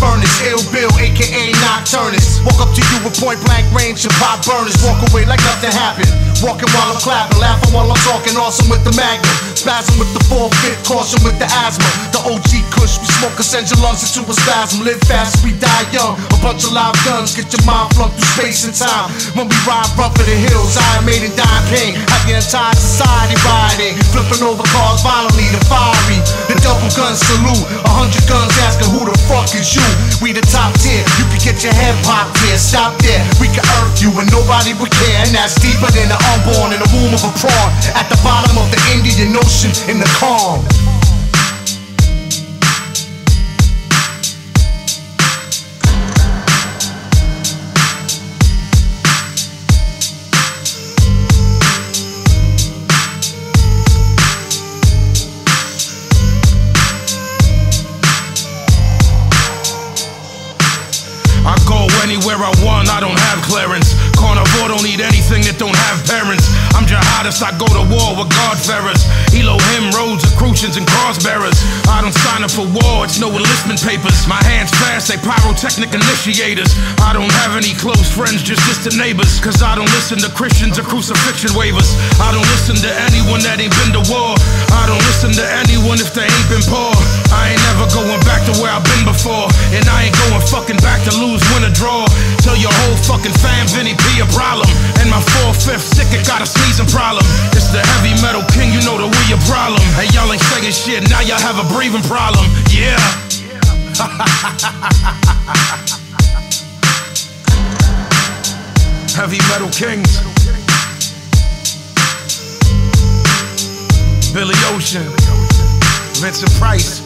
furnace. Ill Bill, aka Nocturnus. Walk up to you with point blank range and pop burners. Walk away like nothing happened. Walking while I'm clapping, laughing while I'm talking. Awesome with the magnum, spasm with the 4-5, caution with the asthma. The OG Kush, we smoke, send your lungs into a spasm. Live fast, we die young. A bunch of live guns, get your mind flung through space and time. When we ride rough for the hills, Iron Maiden, dying pain. Have the entire society riding, flipping over cars violently, the fiery. The double gun salute, 100 guns asking who the fuck is you. We the top tier, you can get your head popped here. Stop there, we can earth you and nobody would care. And that's deeper than the unborn in the womb of a prawn. At the bottom of the Indian Ocean in the calm. I go anywhere I want, I don't have clearance. Carnivore don't need anything that don't have parents. I'm jihadist, I go to war with God-fearers. Elohim, roads, accrutions, and cross-bearers. I don't sign up for war, it's no enlistment papers. My hands fast, they pyrotechnic initiators. I don't have any close friends, just distant neighbors. Cause I don't listen to Christians or crucifixion waivers. I don't listen to anyone that ain't been to war. I don't listen to anyone if they ain't been poor. I ain't never going back to where I've been before. And I ain't going fucking back to lose, win or draw. Tell your whole fucking fam Vinny P a problem. And my 4/5 sick, it got a sneezing problem. It's the heavy metal king, you know that we a problem. Hey, y'all ain't saying shit, now y'all have a breathing problem. Yeah. Heavy metal kings. Billy Ocean, Vincent Price.